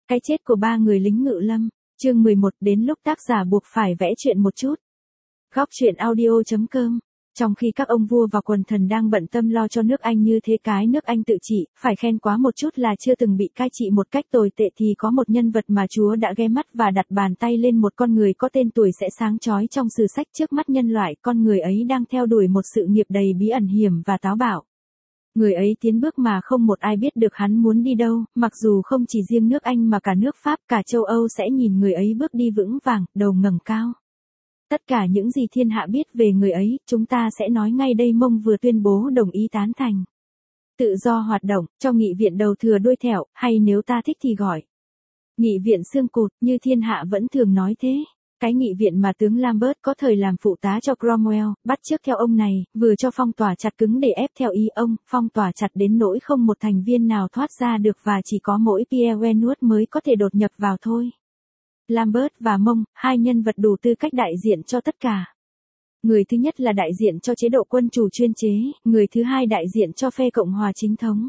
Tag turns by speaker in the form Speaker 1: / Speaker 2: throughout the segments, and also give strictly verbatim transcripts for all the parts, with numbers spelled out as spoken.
Speaker 1: Cái chết của ba người lính ngự lâm. Chương mười một, đến lúc tác giả buộc phải vẽ chuyện một chút. Góc truyện audio chấm com. Trong khi các ông vua và quần thần đang bận tâm lo cho nước Anh như thế cái nước Anh tự trị, phải khen quá một chút là chưa từng bị cai trị một cách tồi tệ, thì có một nhân vật mà Chúa đã ghé mắt và đặt bàn tay lên, một con người có tên tuổi sẽ sáng chói trong sử sách trước mắt nhân loại. Con người ấy đang theo đuổi một sự nghiệp đầy bí ẩn, hiểm và táo bạo. Người ấy tiến bước mà không một ai biết được hắn muốn đi đâu, mặc dù không chỉ riêng nước Anh mà cả nước Pháp, cả châu Âu sẽ nhìn người ấy bước đi vững vàng, đầu ngẩng cao. Tất cả những gì thiên hạ biết về người ấy, chúng ta sẽ nói ngay đây. Mông vừa tuyên bố đồng ý tán thành tự do hoạt động, cho nghị viện đầu thừa đuôi thẻo, hay nếu ta thích thì gọi nghị viện xương cụt, như thiên hạ vẫn thường nói thế. Cái nghị viện mà tướng Lambert có thời làm phụ tá cho Cromwell, bắt chước theo ông này, vừa cho phong tỏa chặt cứng để ép theo ý ông, phong tỏa chặt đến nỗi không một thành viên nào thoát ra được và chỉ có mỗi Pierre Wenwood mới có thể đột nhập vào thôi. Lambert và Mông, hai nhân vật đủ tư cách đại diện cho tất cả. Người thứ nhất là đại diện cho chế độ quân chủ chuyên chế, người thứ hai đại diện cho phe Cộng hòa chính thống.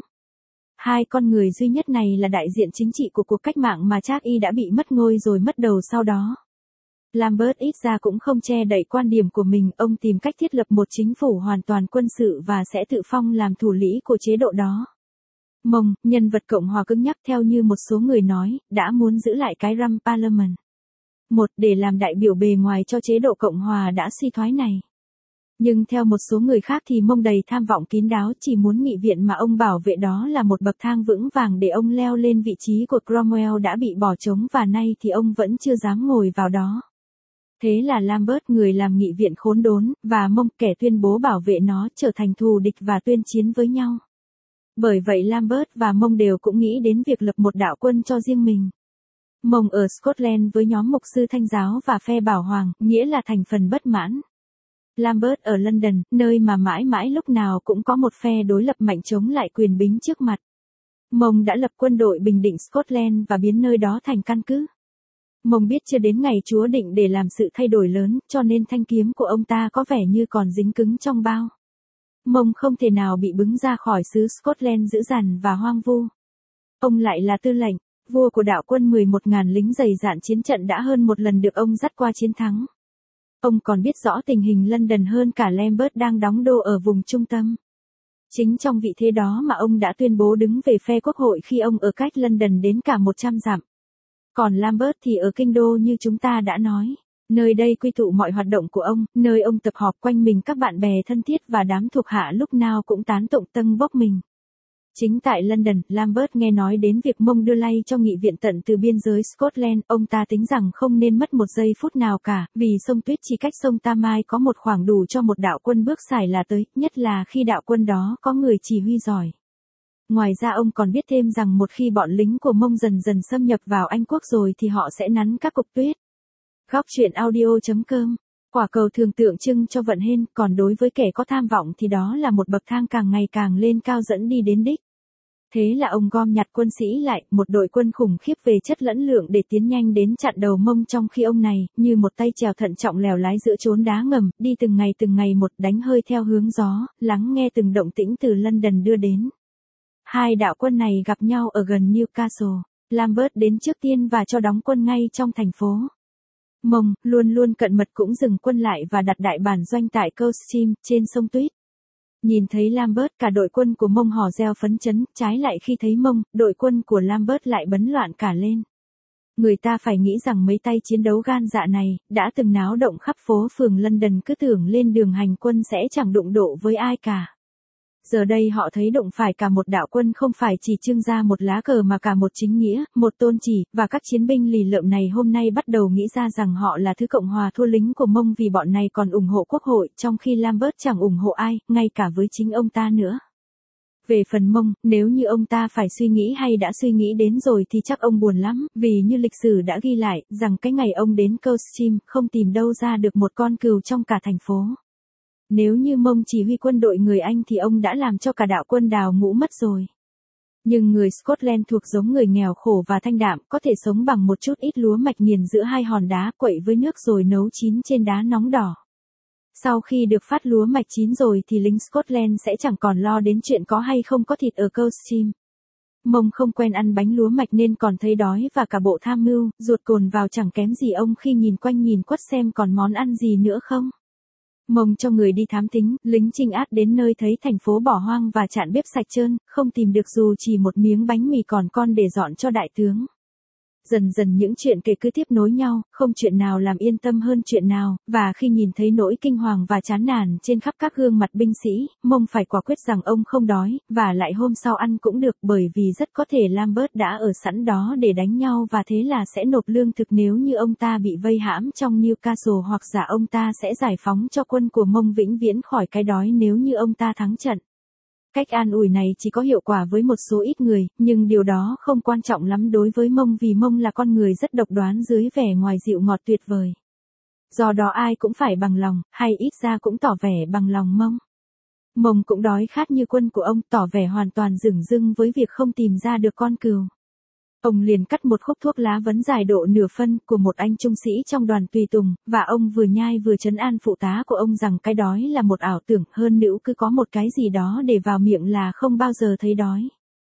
Speaker 1: Hai con người duy nhất này là đại diện chính trị của cuộc cách mạng mà Charles đã bị mất ngôi rồi mất đầu sau đó. Lambert ít ra cũng không che đậy quan điểm của mình, ông tìm cách thiết lập một chính phủ hoàn toàn quân sự và sẽ tự phong làm thủ lĩnh của chế độ đó. Mông, nhân vật Cộng hòa cứng nhắc theo như một số người nói, đã muốn giữ lại cái Rump Parliament. Một, để làm đại biểu bề ngoài cho chế độ Cộng hòa đã suy thoái này. Nhưng theo một số người khác thì Mông đầy tham vọng kín đáo, chỉ muốn nghị viện mà ông bảo vệ đó là một bậc thang vững vàng để ông leo lên vị trí của Cromwell đã bị bỏ trống, và nay thì ông vẫn chưa dám ngồi vào đó. Thế là Lambert, người làm nghị viện khốn đốn, và Mông, kẻ tuyên bố bảo vệ nó, trở thành thù địch và tuyên chiến với nhau. Bởi vậy Lambert và Mông đều cũng nghĩ đến việc lập một đạo quân cho riêng mình. Mông ở Scotland với nhóm mục sư Thanh giáo và phe Bảo Hoàng, nghĩa là thành phần bất mãn. Lambert ở London, nơi mà mãi mãi lúc nào cũng có một phe đối lập mạnh chống lại quyền bính trước mặt. Mông đã lập quân đội bình định Scotland và biến nơi đó thành căn cứ. Mông biết chưa đến ngày Chúa định để làm sự thay đổi lớn, cho nên thanh kiếm của ông ta có vẻ như còn dính cứng trong bao. Mông không thể nào bị bứng ra khỏi xứ Scotland dữ dằn và hoang vu. Ông lại là tư lệnh, vua của đạo quân mười một nghìn lính dày dạn, chiến trận đã hơn một lần được ông dắt qua chiến thắng. Ông còn biết rõ tình hình London hơn cả Lambert đang đóng đô ở vùng trung tâm. Chính trong vị thế đó mà ông đã tuyên bố đứng về phe quốc hội khi ông ở cách London đến cả một trăm dặm. Còn Lambert thì ở kinh đô như chúng ta đã nói. Nơi đây quy tụ mọi hoạt động của ông, nơi ông tập họp quanh mình các bạn bè thân thiết và đám thuộc hạ lúc nào cũng tán tụng tâng bốc mình. Chính tại London, Lambert nghe nói đến việc Mông đưa lay cho nghị viện tận từ biên giới Scotland, ông ta tính rằng không nên mất một giây phút nào cả, vì sông Tuyết chỉ cách sông Tamai có một khoảng đủ cho một đạo quân bước xài là tới, nhất là khi đạo quân đó có người chỉ huy giỏi. Ngoài ra ông còn biết thêm rằng một khi bọn lính của Mông dần dần xâm nhập vào Anh quốc rồi thì họ sẽ nắn các cục tuyết. Góc truyện audio chấm com. Quả cầu thường tượng trưng cho vận hên, còn đối với kẻ có tham vọng thì đó là một bậc thang càng ngày càng lên cao dẫn đi đến đích. Thế là ông gom nhặt quân sĩ lại, một đội quân khủng khiếp về chất lẫn lượng để tiến nhanh đến chặn đầu Mông, trong khi ông này, như một tay chèo thận trọng lèo lái giữa chốn đá ngầm, đi từng ngày từng ngày một, đánh hơi theo hướng gió, lắng nghe từng động tĩnh từ London đưa đến. Hai đạo quân này gặp nhau ở gần Newcastle. Lambert đến trước tiên và cho đóng quân ngay trong thành phố. Mông, luôn luôn cận mật, cũng dừng quân lại và đặt đại bản doanh tại Coldstream, trên sông Tuyết. Nhìn thấy Lambert, cả đội quân của Mông hò reo phấn chấn, trái lại khi thấy Mông, đội quân của Lambert lại bấn loạn cả lên. Người ta phải nghĩ rằng mấy tay chiến đấu gan dạ này, đã từng náo động khắp phố phường London, cứ tưởng lên đường hành quân sẽ chẳng đụng độ với ai cả. Giờ đây họ thấy đụng phải cả một đạo quân, không phải chỉ trưng ra một lá cờ mà cả một chính nghĩa, một tôn chỉ, và các chiến binh lì lợm này hôm nay bắt đầu nghĩ ra rằng họ là thứ Cộng hòa thua lính của Mông, vì bọn này còn ủng hộ quốc hội, trong khi Lambert chẳng ủng hộ ai, ngay cả với chính ông ta nữa. Về phần Mông, nếu như ông ta phải suy nghĩ hay đã suy nghĩ đến rồi thì chắc ông buồn lắm, vì như lịch sử đã ghi lại, rằng cái ngày ông đến Coldstream, không tìm đâu ra được một con cừu trong cả thành phố. Nếu như Mông chỉ huy quân đội người Anh thì ông đã làm cho cả đạo quân đào ngũ mất rồi. Nhưng người Scotland thuộc giống người nghèo khổ và thanh đạm, có thể sống bằng một chút ít lúa mạch nghiền giữa hai hòn đá, quậy với nước rồi nấu chín trên đá nóng đỏ. Sau khi được phát lúa mạch chín rồi thì lính Scotland sẽ chẳng còn lo đến chuyện có hay không có thịt ở Coldstream. Mông không quen ăn bánh lúa mạch nên còn thấy đói và cả bộ tham mưu, ruột cồn vào chẳng kém gì ông khi nhìn quanh nhìn quất xem còn món ăn gì nữa không. Mông cho người đi thám thính, lính trinh át đến nơi thấy thành phố bỏ hoang và chạn bếp sạch trơn, không tìm được dù chỉ một miếng bánh mì còn con để dọn cho đại tướng. Dần dần những chuyện kể cứ tiếp nối nhau, không chuyện nào làm yên tâm hơn chuyện nào, và khi nhìn thấy nỗi kinh hoàng và chán nản trên khắp các gương mặt binh sĩ, Mông phải quả quyết rằng ông không đói, và lại hôm sau ăn cũng được bởi vì rất có thể Lambert đã ở sẵn đó để đánh nhau và thế là sẽ nộp lương thực nếu như ông ta bị vây hãm trong Newcastle hoặc giả ông ta sẽ giải phóng cho quân của Mông vĩnh viễn khỏi cái đói nếu như ông ta thắng trận. Cách an ủi này chỉ có hiệu quả với một số ít người, nhưng điều đó không quan trọng lắm đối với Mông vì Mông là con người rất độc đoán dưới vẻ ngoài dịu ngọt tuyệt vời. Do đó ai cũng phải bằng lòng, hay ít ra cũng tỏ vẻ bằng lòng Mông. Mông cũng đói khát như quân của ông, tỏ vẻ hoàn toàn dửng dưng với việc không tìm ra được con cừu. Ông liền cắt một khúc thuốc lá vấn dài độ nửa phân của một anh trung sĩ trong đoàn tùy tùng, và ông vừa nhai vừa trấn an phụ tá của ông rằng cái đói là một ảo tưởng, hơn nữa cứ có một cái gì đó để vào miệng là không bao giờ thấy đói.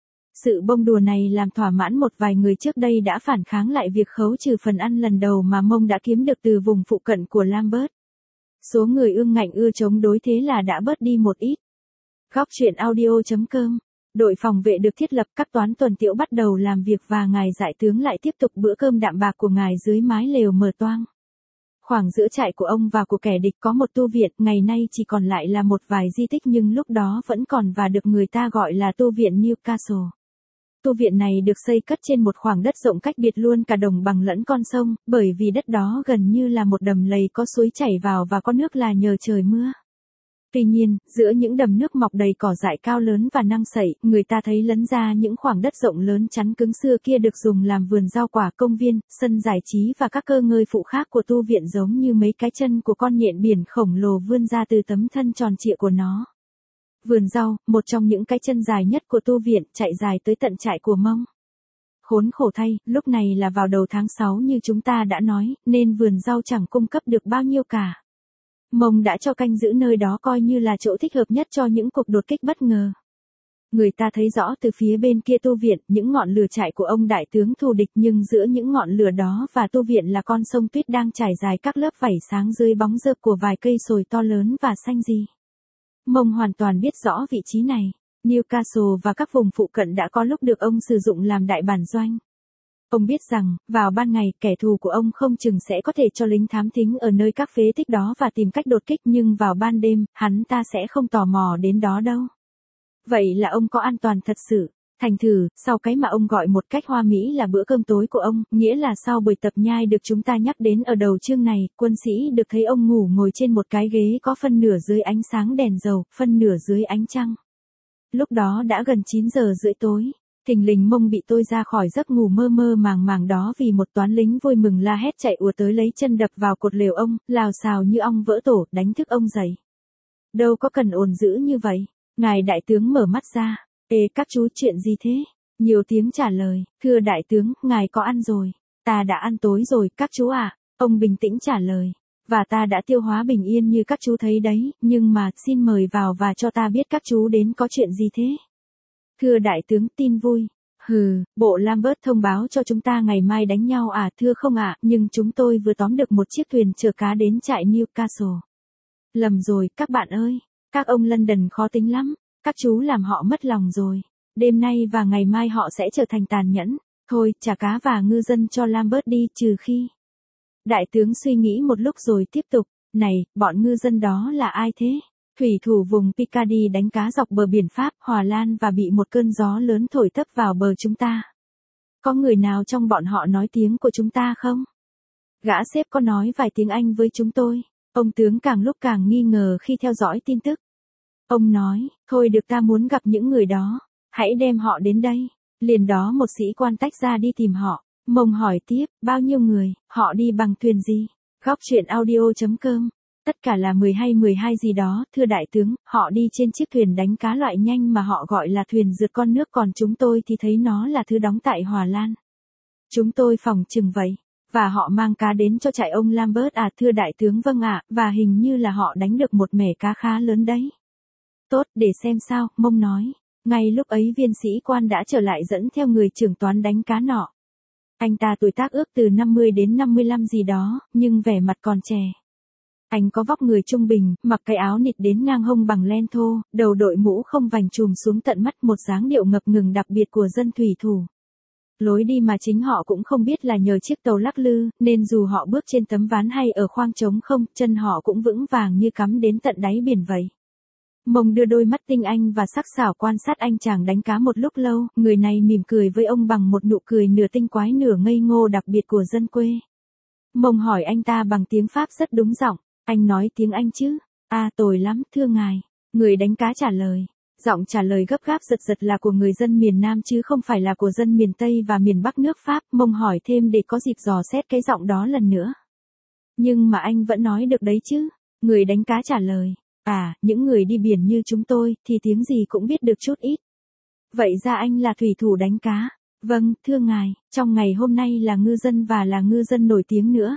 Speaker 1: Sự bông đùa này làm thỏa mãn một vài người trước đây đã phản kháng lại việc khấu trừ phần ăn lần đầu mà Mông đã kiếm được từ vùng phụ cận của Lambert. Số người ương ngạnh ưa chống đối thế là đã bớt đi một ít. Góc truyện audio chấm com. Đội phòng vệ được thiết lập, các toán tuần tiễu bắt đầu làm việc và ngài đại tướng lại tiếp tục bữa cơm đạm bạc của ngài dưới mái lều mờ toang. Khoảng giữa trại của ông và của kẻ địch có một tu viện, ngày nay chỉ còn lại là một vài di tích nhưng lúc đó vẫn còn và được người ta gọi là tu viện Newcastle. Tu viện này được xây cất trên một khoảng đất rộng cách biệt luôn cả đồng bằng lẫn con sông, bởi vì đất đó gần như là một đầm lầy có suối chảy vào và có nước là nhờ trời mưa. Tuy nhiên, giữa những đầm nước mọc đầy cỏ dại cao lớn và năng sẩy, người ta thấy lấn ra những khoảng đất rộng lớn chắn cứng xưa kia được dùng làm vườn rau quả, công viên, sân giải trí và các cơ ngơi phụ khác của tu viện giống như mấy cái chân của con nhện biển khổng lồ vươn ra từ tấm thân tròn trịa của nó. Vườn rau, một trong những cái chân dài nhất của tu viện, chạy dài tới tận trại của Mông. Khốn khổ thay, lúc này là vào đầu tháng sáu như chúng ta đã nói, nên vườn rau chẳng cung cấp được bao nhiêu cả. Mông đã cho canh giữ nơi đó coi như là chỗ thích hợp nhất cho những cuộc đột kích bất ngờ. Người ta thấy rõ từ phía bên kia tu viện, những ngọn lửa trại của ông đại tướng thù địch nhưng giữa những ngọn lửa đó và tu viện là con sông tuyết đang trải dài các lớp vảy sáng dưới bóng rợp của vài cây sồi to lớn và xanh gì. Mông hoàn toàn biết rõ vị trí này, Newcastle và các vùng phụ cận đã có lúc được ông sử dụng làm đại bản doanh. Ông biết rằng, vào ban ngày, kẻ thù của ông không chừng sẽ có thể cho lính thám thính ở nơi các phế tích đó và tìm cách đột kích nhưng vào ban đêm, hắn ta sẽ không tò mò đến đó đâu. Vậy là ông có an toàn thật sự. Thành thử, sau cái mà ông gọi một cách hoa mỹ là bữa cơm tối của ông, nghĩa là sau buổi tập nhai được chúng ta nhắc đến ở đầu chương này, quân sĩ được thấy ông ngủ ngồi trên một cái ghế có phân nửa dưới ánh sáng đèn dầu, phân nửa dưới ánh trăng. Lúc đó đã gần chín giờ rưỡi tối. Thình lình Mông bị tôi ra khỏi giấc ngủ mơ mơ màng màng đó vì một toán lính vui mừng la hét chạy ùa tới lấy chân đập vào cột lều ông, lào xào như ong vỡ tổ, đánh thức ông dậy. Đâu có cần ồn dữ như vậy. Ngài đại tướng mở mắt ra. Ê các chú chuyện gì thế? Nhiều tiếng trả lời, thưa đại tướng, ngài có ăn rồi. Ta đã ăn tối rồi, các chú ạ. À. Ông bình tĩnh trả lời. Và ta đã tiêu hóa bình yên như các chú thấy đấy, nhưng mà, xin mời vào và cho ta biết các chú đến có chuyện gì thế? Thưa đại tướng, tin vui. Hừ, bộ Lambert thông báo cho chúng ta ngày mai đánh nhau à? Thưa không ạ, à, nhưng chúng tôi vừa tóm được một chiếc thuyền chở cá đến trại Newcastle. Lầm rồi, các bạn ơi. Các ông London khó tính lắm. Các chú làm họ mất lòng rồi. Đêm nay và ngày mai họ sẽ trở thành tàn nhẫn. Thôi, trả cá và ngư dân cho Lambert đi, trừ khi. Đại tướng suy nghĩ một lúc rồi tiếp tục. Này, bọn ngư dân đó là ai thế? Thủy thủ vùng Picardy đánh cá dọc bờ biển Pháp, Hòa Lan và bị một cơn gió lớn thổi tấp vào bờ chúng ta. Có người nào trong bọn họ nói tiếng của chúng ta không? Gã sếp có nói vài tiếng Anh với chúng tôi. Ông tướng càng lúc càng nghi ngờ khi theo dõi tin tức. Ông nói, thôi được ta muốn gặp những người đó. Hãy đem họ đến đây. Liền đó một sĩ quan tách ra đi tìm họ. Mông hỏi tiếp, bao nhiêu người, họ đi bằng thuyền gì? Góc truyện audio chấm com. Tất cả là mười hay mười hai gì đó, thưa đại tướng, họ đi trên chiếc thuyền đánh cá loại nhanh mà họ gọi là thuyền rượt con nước còn chúng tôi thì thấy nó là thứ đóng tại Hòa Lan. Chúng tôi phòng chừng vậy. Và họ mang cá đến cho trại ông Lambert à? Thưa đại tướng vâng ạ, và hình như là họ đánh được một mẻ cá khá lớn đấy. Tốt, để xem sao, Mông nói. ngay lúc ấy viên sĩ quan đã trở lại dẫn theo người trưởng toán đánh cá nọ. Anh ta tuổi tác ước từ năm mươi đến năm mươi lăm gì đó, nhưng vẻ mặt còn trẻ. Anh có vóc người trung bình, mặc cái áo nịt đến ngang hông bằng len thô, đầu đội mũ không vành trùm xuống tận mắt, một dáng điệu ngập ngừng đặc biệt của dân thủy thủ. Lối đi mà chính họ cũng không biết là nhờ chiếc tàu lắc lư, nên dù họ bước trên tấm ván hay ở khoang trống không, chân họ cũng vững vàng như cắm đến tận đáy biển vậy. Mông đưa đôi mắt tinh anh và sắc sảo quan sát anh chàng đánh cá một lúc lâu, người này mỉm cười với ông bằng một nụ cười nửa tinh quái nửa ngây ngô đặc biệt của dân quê. Mông hỏi anh ta bằng tiếng Pháp rất đúng giọng, anh nói tiếng Anh chứ? À tồi lắm, thưa ngài. Người đánh cá trả lời. Giọng trả lời gấp gáp giật giật là của người dân miền Nam chứ không phải là của dân miền Tây và miền Bắc nước Pháp. Mông hỏi thêm để có dịp dò xét cái giọng đó lần nữa. Nhưng mà anh vẫn nói được đấy chứ? Người đánh cá trả lời. À, những người đi biển như chúng tôi thì tiếng gì cũng biết được chút ít. Vậy ra anh là thủy thủ đánh cá. Vâng, thưa ngài, trong ngày hôm nay là ngư dân và là ngư dân nổi tiếng nữa.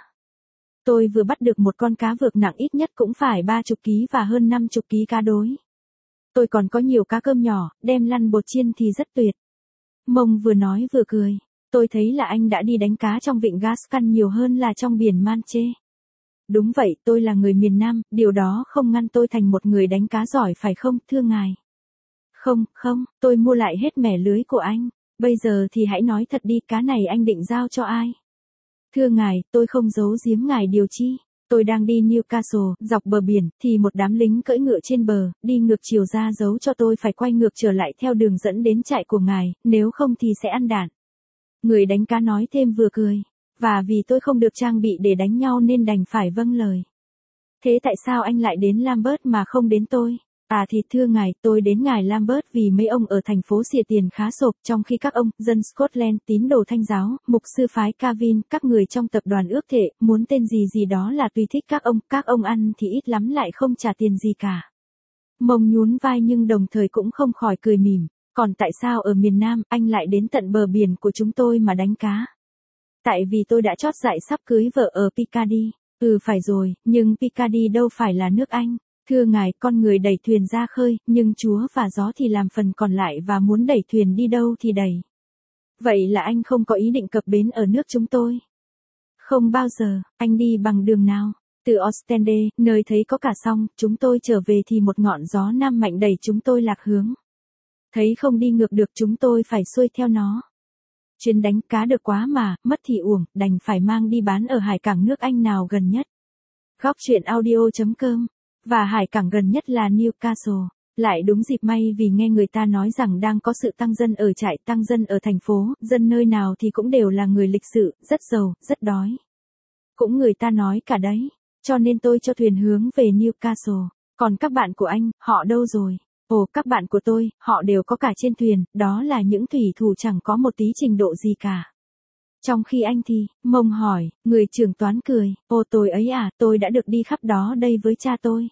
Speaker 1: Tôi vừa bắt được một con cá vược nặng ít nhất cũng phải ba chục ký và hơn năm chục ký cá đối. Tôi còn có nhiều cá cơm nhỏ, đem lăn bột chiên thì rất tuyệt. Mông vừa nói vừa cười. Tôi thấy là anh đã đi đánh cá trong vịnh Gascan nhiều hơn là trong biển Manche. Đúng vậy, tôi là người miền Nam, điều đó không ngăn tôi thành một người đánh cá giỏi phải không, thưa ngài? Không, không, tôi mua lại hết mẻ lưới của anh. Bây giờ thì hãy nói thật đi, cá này anh định giao cho ai? Thưa ngài, tôi không giấu giếm ngài điều chi. Tôi đang đi Newcastle, dọc bờ biển, thì một đám lính cưỡi ngựa trên bờ, đi ngược chiều ra giấu cho tôi phải quay ngược trở lại theo đường dẫn đến trại của ngài, nếu không thì sẽ ăn đạn. Người đánh cá nói thêm vừa cười. Và vì tôi không được trang bị để đánh nhau nên đành phải vâng lời. Thế tại sao anh lại đến Lambert mà không đến tôi? À thì thưa ngài, tôi đến ngài Lambert vì mấy ông ở thành phố xỉa tiền khá sộp, trong khi các ông, dân Scotland, tín đồ Thanh giáo, mục sư phái Calvin, các người trong tập đoàn ước thệ, muốn tên gì gì đó là tùy thích các ông, các ông ăn thì ít lắm lại không trả tiền gì cả. Mông nhún vai nhưng đồng thời cũng không khỏi cười mỉm. Còn tại sao ở miền Nam, anh lại đến tận bờ biển của chúng tôi mà đánh cá? Tại vì tôi đã chót dại sắp cưới vợ ở Picardy. Ừ phải rồi, nhưng Picardy đâu phải là nước Anh. Thưa ngài, con người đẩy thuyền ra khơi, nhưng Chúa và gió thì làm phần còn lại và muốn đẩy thuyền đi đâu thì đẩy. Vậy là anh không có ý định cập bến ở nước chúng tôi? Không bao giờ, anh đi bằng đường nào? Từ Ostende, nơi thấy có cả sông, chúng tôi trở về thì một ngọn gió nam mạnh đẩy chúng tôi lạc hướng. Thấy không đi ngược được chúng tôi phải xuôi theo nó. Chuyến đánh cá được quá mà, mất thì uổng, đành phải mang đi bán ở hải cảng nước Anh nào gần nhất. Góc truyện audio chấm com. Và hải cảng gần nhất là Newcastle. Lại đúng dịp may vì nghe người ta nói rằng đang có sự tăng dân ở trại, tăng dân ở thành phố, dân nơi nào thì cũng đều là người lịch sự, rất giàu, rất đói. Cũng người ta nói cả đấy. Cho nên tôi cho thuyền hướng về Newcastle. Còn các bạn của anh, họ đâu rồi? Ồ, các bạn của tôi, họ đều có cả trên thuyền, đó là những thủy thủ chẳng có một tí trình độ gì cả. Trong khi anh thì, Mông hỏi, người trưởng toán cười, ồ tôi ấy à, tôi đã được đi khắp đó đây với cha tôi.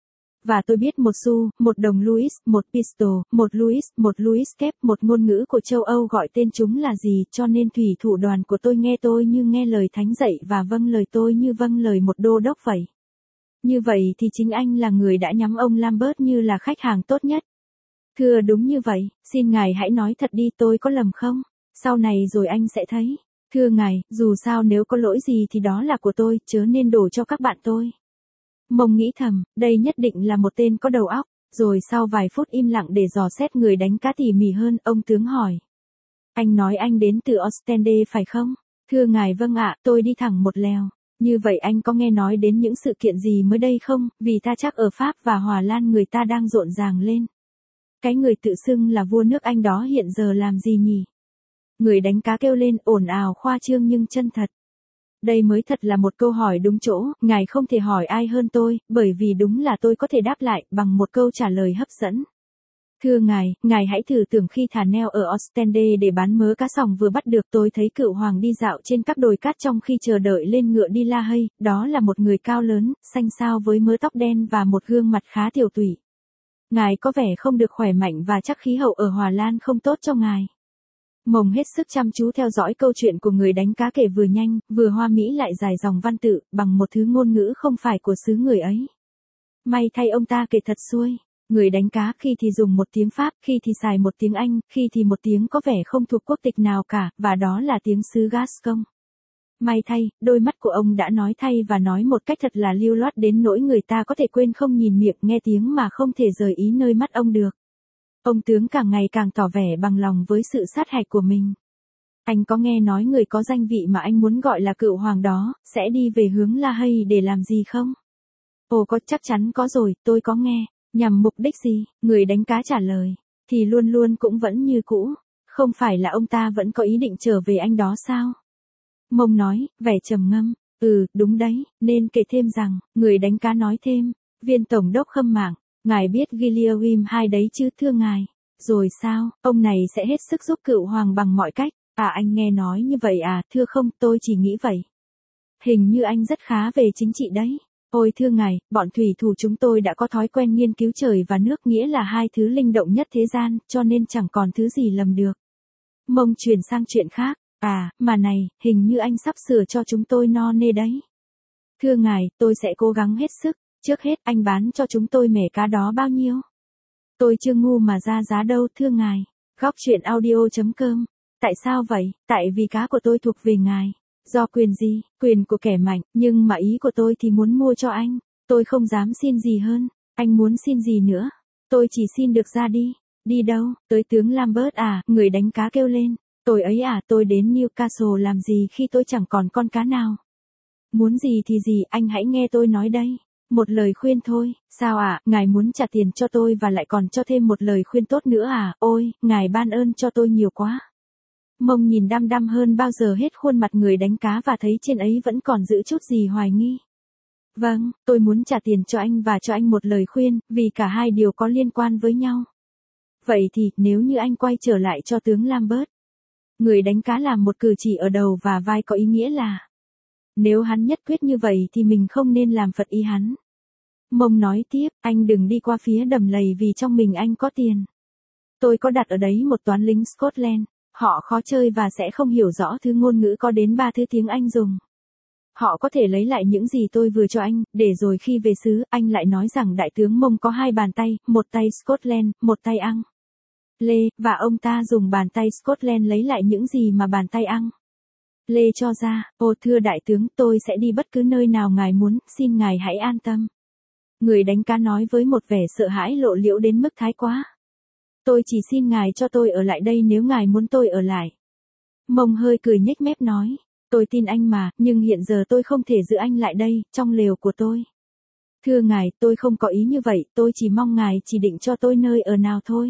Speaker 1: Và tôi biết một xu, một đồng Louis, một pistol, một Louis, một Louis kép, một ngôn ngữ của châu Âu gọi tên chúng là gì, cho nên thủy thủ đoàn của tôi nghe tôi như nghe lời thánh dạy và vâng lời tôi như vâng lời một đô đốc vậy. Như vậy thì chính anh là người đã nhắm ông Lambert như là khách hàng tốt nhất. Thưa đúng như vậy, xin ngài hãy nói thật đi, tôi có lầm không? Sau này rồi anh sẽ thấy. Thưa ngài, dù sao nếu có lỗi gì thì đó là của tôi, chớ nên đổ cho các bạn tôi. Mông nghĩ thầm, đây nhất định là một tên có đầu óc. Rồi sau vài phút im lặng để dò xét người đánh cá tỉ mỉ hơn, ông tướng hỏi. Anh nói anh đến từ Ostende phải không? Thưa ngài vâng ạ, tôi đi thẳng một lèo. Như vậy anh có nghe nói đến những sự kiện gì mới đây không? Vì ta chắc ở Pháp và Hòa Lan người ta đang rộn ràng lên. Cái người tự xưng là vua nước Anh đó hiện giờ làm gì nhỉ? Người đánh cá kêu lên ồn ào khoa trương nhưng chân thật. Đây mới thật là một câu hỏi đúng chỗ, ngài không thể hỏi ai hơn tôi, bởi vì đúng là tôi có thể đáp lại bằng một câu trả lời hấp dẫn. Thưa ngài, ngài hãy thử tưởng khi thả neo ở Ostende để bán mớ cá sòng vừa bắt được, tôi thấy cựu hoàng đi dạo trên các đồi cát trong khi chờ đợi lên ngựa đi La Hay, đó là một người cao lớn, xanh xao với mớ tóc đen và một gương mặt khá tiểu tụy. Ngài có vẻ không được khỏe mạnh và chắc khí hậu ở Hòa Lan không tốt cho ngài. Mông hết sức chăm chú theo dõi câu chuyện của người đánh cá kể vừa nhanh, vừa hoa mỹ lại dài dòng văn tự, bằng một thứ ngôn ngữ không phải của xứ người ấy. May thay ông ta kể thật xuôi. Người đánh cá khi thì dùng một tiếng Pháp, khi thì xài một tiếng Anh, khi thì một tiếng có vẻ không thuộc quốc tịch nào cả, và đó là tiếng xứ Gascon. May thay, đôi mắt của ông đã nói thay và nói một cách thật là lưu loát đến nỗi người ta có thể quên không nhìn miệng nghe tiếng mà không thể rời ý nơi mắt ông được. Ông tướng càng ngày càng tỏ vẻ bằng lòng với sự sát hạch của mình. Anh có nghe nói người có danh vị mà anh muốn gọi là cựu hoàng đó, sẽ đi về hướng La Hay để làm gì không? Ồ có, chắc chắn có rồi, tôi có nghe. Nhằm mục đích gì? Người đánh cá trả lời. Thì luôn luôn cũng vẫn như cũ. Không phải là ông ta vẫn có ý định trở về anh đó sao? Mông nói, vẻ trầm ngâm. Ừ, đúng đấy, nên kể thêm rằng, người đánh cá nói thêm. Viên tổng đốc Khâm Mạng, ngài biết Guillaume hai đấy chứ thưa ngài. Rồi sao, ông này sẽ hết sức giúp cựu hoàng bằng mọi cách. À anh nghe nói như vậy à, thưa không, tôi chỉ nghĩ vậy. Hình như anh rất khá về chính trị đấy. Ôi thưa ngài, bọn thủy thủ chúng tôi đã có thói quen nghiên cứu trời và nước, nghĩa là hai thứ linh động nhất thế gian, cho nên chẳng còn thứ gì lầm được. Mông chuyển sang chuyện khác. À, mà này, hình như anh sắp sửa cho chúng tôi no nê đấy. Thưa ngài, tôi sẽ cố gắng hết sức. Trước hết anh bán cho chúng tôi mẻ cá đó bao nhiêu? Tôi chưa ngu mà ra giá đâu thưa ngài. Góc chuyện audio chấm com. Tại sao vậy? Tại vì cá của tôi thuộc về ngài. Do quyền gì? Quyền của kẻ mạnh, nhưng mà ý của tôi thì muốn mua cho anh. Tôi không dám xin gì hơn. Anh muốn xin gì nữa? Tôi chỉ xin được ra đi. Đi đâu? Tới tướng Lambert à? Người đánh cá kêu lên. Tôi ấy à, tôi đến Newcastle làm gì khi tôi chẳng còn con cá nào? Muốn gì thì gì, anh hãy nghe tôi nói đây. Một lời khuyên thôi. Sao ạ, à? Ngài muốn trả tiền cho tôi và lại còn cho thêm một lời khuyên tốt nữa à? Ôi, ngài ban ơn cho tôi nhiều quá. Mông nhìn đăm đăm hơn bao giờ hết khuôn mặt người đánh cá và thấy trên ấy vẫn còn giữ chút gì hoài nghi. Vâng, tôi muốn trả tiền cho anh và cho anh một lời khuyên, vì cả hai điều có liên quan với nhau. Vậy thì, nếu như anh quay trở lại cho tướng Lambert. Người đánh cá làm một cử chỉ ở đầu và vai có ý nghĩa là, nếu hắn nhất quyết như vậy thì mình không nên làm phật ý hắn. Mông nói tiếp, anh đừng đi qua phía đầm lầy vì trong mình anh có tiền. Tôi có đặt ở đấy một toán lính Scotland. Họ khó chơi và sẽ không hiểu rõ thứ ngôn ngữ có đến ba thứ tiếng Anh dùng. Họ có thể lấy lại những gì tôi vừa cho anh, để rồi khi về xứ, anh lại nói rằng đại tướng Mông có hai bàn tay, một tay Scotland, một tay Anh. Lê, và ông ta dùng bàn tay Scotland lấy lại những gì mà bàn tay Anh. Lê cho ra, ô thưa đại tướng, tôi sẽ đi bất cứ nơi nào ngài muốn, xin ngài hãy an tâm. Người đánh cá nói với một vẻ sợ hãi lộ liễu đến mức thái quá. Tôi chỉ xin ngài cho tôi ở lại đây nếu ngài muốn tôi ở lại. Mông hơi cười nhếch mép nói. Tôi tin anh mà, nhưng hiện giờ tôi không thể giữ anh lại đây, trong lều của tôi. Thưa ngài, tôi không có ý như vậy, tôi chỉ mong ngài chỉ định cho tôi nơi ở nào thôi.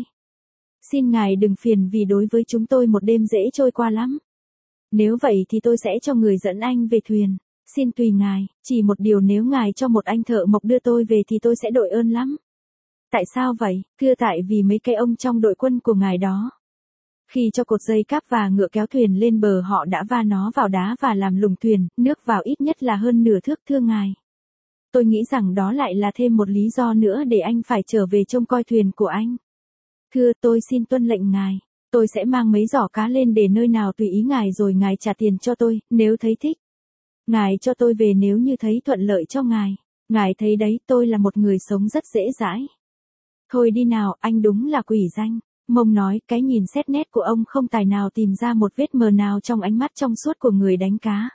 Speaker 1: Xin ngài đừng phiền vì đối với chúng tôi một đêm dễ trôi qua lắm. Nếu vậy thì tôi sẽ cho người dẫn anh về thuyền. Xin tùy ngài, chỉ một điều nếu ngài cho một anh thợ mộc đưa tôi về thì tôi sẽ đội ơn lắm. Tại sao vậy? Thưa tại vì mấy cái ông trong đội quân của ngài đó. Khi cho cột dây cáp và ngựa kéo thuyền lên bờ họ đã va nó vào đá và làm lủng thuyền, nước vào ít nhất là hơn nửa thước thưa ngài. Tôi nghĩ rằng đó lại là thêm một lý do nữa để anh phải trở về trông coi thuyền của anh. Thưa tôi xin tuân lệnh ngài. Tôi sẽ mang mấy giỏ cá lên để nơi nào tùy ý ngài rồi ngài trả tiền cho tôi, nếu thấy thích. Ngài cho tôi về nếu như thấy thuận lợi cho ngài. Ngài thấy đấy, tôi là một người sống rất dễ dãi. Thôi đi nào, anh đúng là quỷ danh. Mông nói, cái nhìn xét nét của ông không tài nào tìm ra một vết mờ nào trong ánh mắt trong suốt của người đánh cá.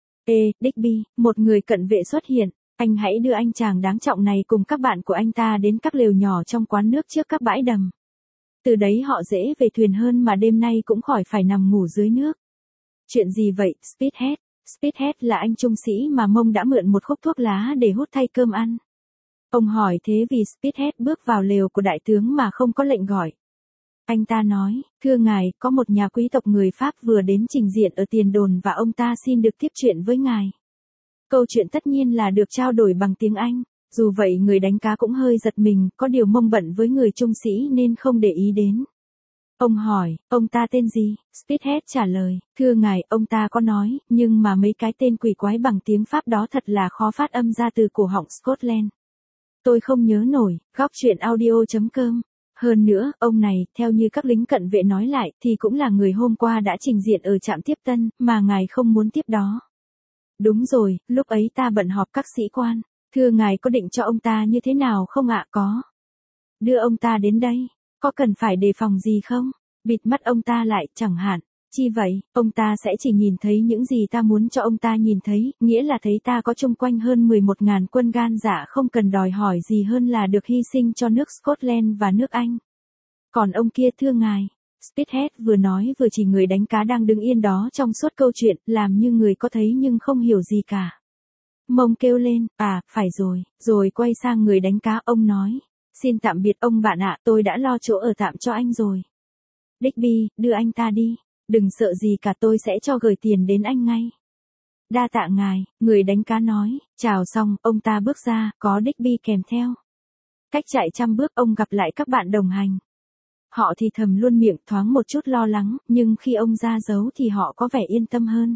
Speaker 1: Ê, Digby, một người cận vệ xuất hiện. Anh hãy đưa anh chàng đáng trọng này cùng các bạn của anh ta đến các lều nhỏ trong quán nước trước các bãi đầm. Từ đấy họ dễ về thuyền hơn mà đêm nay cũng khỏi phải nằm ngủ dưới nước. Chuyện gì vậy, Speedhead? Speedhead là anh trung sĩ mà Mông đã mượn một khúc thuốc lá để hút thay cơm ăn. Ông hỏi thế vì Speedhead bước vào lều của đại tướng mà không có lệnh gọi. Anh ta nói, thưa ngài, có một nhà quý tộc người Pháp vừa đến trình diện ở tiền đồn và ông ta xin được tiếp chuyện với ngài. Câu chuyện tất nhiên là được trao đổi bằng tiếng Anh. Dù vậy người đánh cá cũng hơi giật mình, có điều Mông bận với người trung sĩ nên không để ý đến. Ông hỏi, ông ta tên gì? Speedhead trả lời, thưa ngài, ông ta có nói, nhưng mà mấy cái tên quỷ quái bằng tiếng Pháp đó thật là khó phát âm ra từ cổ họng Scotland. Tôi không nhớ nổi, góc chuyện audio chấm com. Hơn nữa, ông này, theo như các lính cận vệ nói lại, thì cũng là người hôm qua đã trình diện ở trạm tiếp tân, mà ngài không muốn tiếp đó. Đúng rồi, lúc ấy ta bận họp các sĩ quan. Thưa ngài có định cho ông ta như thế nào không ạ? Có. đưa ông ta đến đây, có cần phải đề phòng gì không? Bịt mắt ông ta lại, chẳng hạn. Chi vậy, ông ta sẽ chỉ nhìn thấy những gì ta muốn cho ông ta nhìn thấy, nghĩa là thấy ta có chung quanh hơn mười một ngàn quân gan dạ không cần đòi hỏi gì hơn là được hy sinh cho nước Scotland và nước Anh. Còn ông kia thưa ngài, Spithead vừa nói vừa chỉ người đánh cá đang đứng yên đó trong suốt câu chuyện, làm như người có thấy nhưng không hiểu gì cả. Mông kêu lên, à, phải rồi, rồi quay sang người đánh cá, ông nói, xin tạm biệt ông bạn ạ, tôi đã lo chỗ ở tạm cho anh rồi. Digby, đưa anh ta đi, đừng sợ gì cả, tôi sẽ cho gửi tiền đến anh ngay. Đa tạ ngài, người đánh cá nói, chào xong, ông ta bước ra, có Digby kèm theo. Cách chạy trăm bước ông gặp lại các bạn đồng hành. Họ thì thầm luôn miệng, thoáng một chút lo lắng, nhưng khi ông ra dấu thì họ có vẻ yên tâm hơn.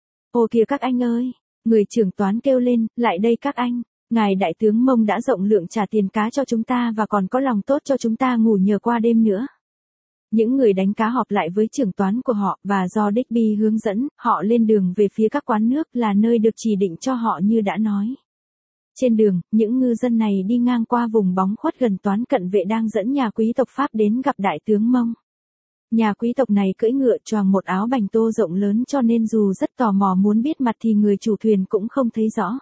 Speaker 1: Ồ kìa các anh ơi, người trưởng toán kêu lên, lại đây các anh, ngài đại tướng Mông đã rộng lượng trả tiền cá cho chúng ta và còn có lòng tốt cho chúng ta ngủ nhờ qua đêm nữa. Những người đánh cá họp lại với trưởng toán của họ và do Digby hướng dẫn, họ lên đường về phía các quán nước là nơi được chỉ định cho họ như đã nói. Trên đường, những ngư dân này đi ngang qua vùng bóng khuất gần toán cận vệ đang dẫn nhà quý tộc Pháp đến gặp đại tướng Mông. Nhà quý tộc này cưỡi ngựa choàng một áo bành tô rộng lớn cho nên dù rất tò mò muốn biết mặt thì người chủ thuyền cũng không thấy rõ.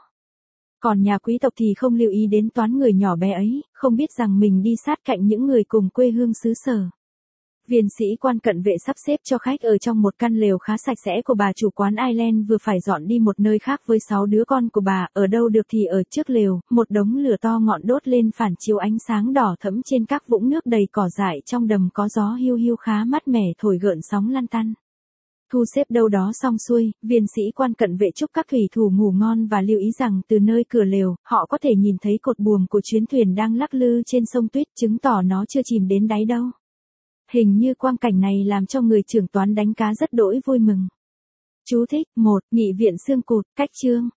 Speaker 1: Còn nhà quý tộc thì không lưu ý đến toán người nhỏ bé ấy, không biết rằng mình đi sát cạnh những người cùng quê hương xứ sở. Viên sĩ quan cận vệ sắp xếp cho khách ở trong một căn lều khá sạch sẽ của bà chủ quán Ireland vừa phải dọn đi một nơi khác với sáu đứa con của bà, ở đâu được thì ở trước lều, một đống lửa to ngọn đốt lên phản chiếu ánh sáng đỏ thẫm trên các vũng nước đầy cỏ dại, trong đầm có gió hiu hiu khá mát mẻ thổi gợn sóng lăn tăn. Thu xếp đâu đó xong xuôi, viên sĩ quan cận vệ chúc các thủy thủ ngủ ngon và lưu ý rằng từ nơi cửa lều, họ có thể nhìn thấy cột buồm của chuyến thuyền đang lắc lư trên sông tuyết, chứng tỏ nó chưa chìm đến đáy đâu. Hình như quang cảnh này làm cho người trưởng toán đánh cá rất đỗi vui mừng. Chú thích, một, Nghị viện xương cụt, cách chương.